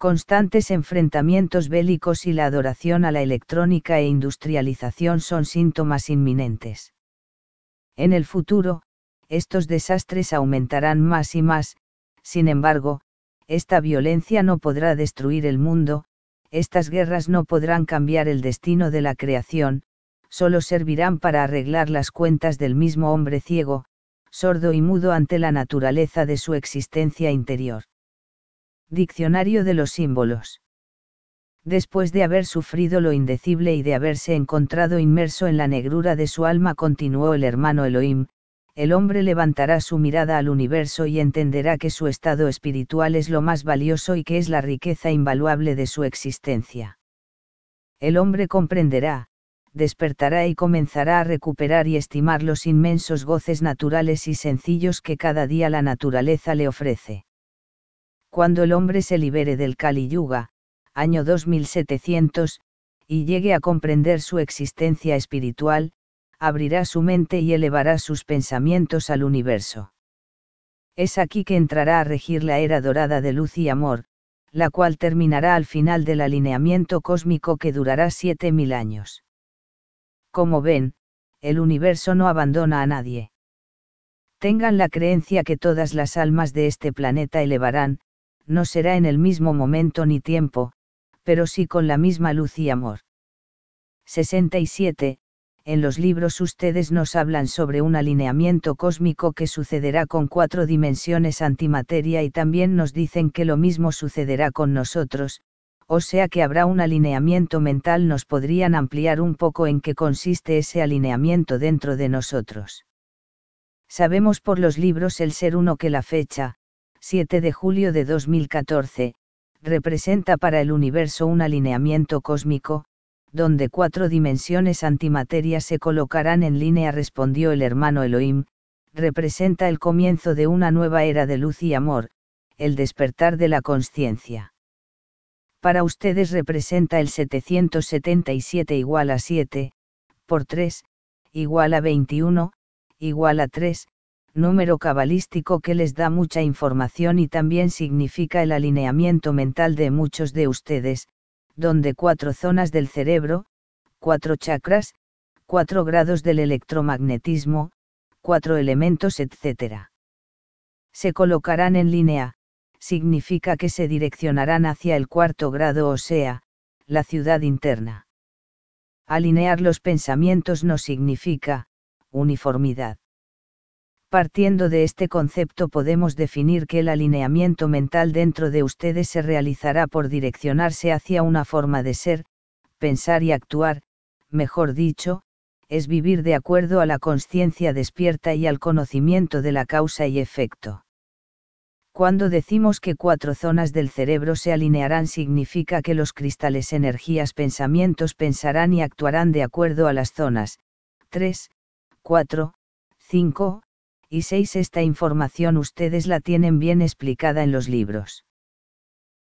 constantes enfrentamientos bélicos y la adoración a la electrónica e industrialización son síntomas inminentes. En el futuro, estos desastres aumentarán más y más, sin embargo, esta violencia no podrá destruir el mundo, estas guerras no podrán cambiar el destino de la creación, solo servirán para arreglar las cuentas del mismo hombre ciego, sordo y mudo ante la naturaleza de su existencia interior. Diccionario de los símbolos. Después de haber sufrido lo indecible y de haberse encontrado inmerso en la negrura de su alma, continuó el hermano Elohim, el hombre levantará su mirada al universo y entenderá que su estado espiritual es lo más valioso y que es la riqueza invaluable de su existencia. El hombre comprenderá, despertará y comenzará a recuperar y estimar los inmensos goces naturales y sencillos que cada día la naturaleza le ofrece. Cuando el hombre se libere del Kali Yuga, año 2700, y llegue a comprender su existencia espiritual, abrirá su mente y elevará sus pensamientos al universo. Es aquí que entrará a regir la era dorada de luz y amor, la cual terminará al final del alineamiento cósmico que durará 7000 años. Como ven, el universo no abandona a nadie. Tengan la creencia que todas las almas de este planeta elevarán, no será en el mismo momento ni tiempo, pero sí con la misma luz y amor. 67. En los libros ustedes nos hablan sobre un alineamiento cósmico que sucederá con 4 dimensiones antimateria y también nos dicen que lo mismo sucederá con nosotros, o sea que habrá un alineamiento mental. ¿Nos podrían ampliar un poco en qué consiste ese alineamiento dentro de nosotros? Sabemos por los libros El Ser Uno que la fecha, 7 de julio de 2014, representa para el universo un alineamiento cósmico, donde 4 dimensiones antimateria se colocarán en línea, respondió el hermano Elohim, representa el comienzo de una nueva era de luz y amor, el despertar de la consciencia. Para ustedes representa el 777 igual a 7, por 3, igual a 21, igual a 3, número cabalístico que les da mucha información y también significa el alineamiento mental de muchos de ustedes, donde 4 zonas del cerebro, 4 chakras, 4 grados del electromagnetismo, 4 elementos, etc. Se colocarán en línea, significa que se direccionarán hacia el 4º grado, o sea, la ciudad interna. Alinear los pensamientos no significa uniformidad. Partiendo de este concepto podemos definir que el alineamiento mental dentro de ustedes se realizará por direccionarse hacia una forma de ser, pensar y actuar, mejor dicho, es vivir de acuerdo a la consciencia despierta y al conocimiento de la causa y efecto. Cuando decimos que 4 zonas del cerebro se alinearán, significa que los cristales energías pensamientos pensarán y actuarán de acuerdo a las zonas 3, 4, 5, y 6. Esta información ustedes la tienen bien explicada en los libros.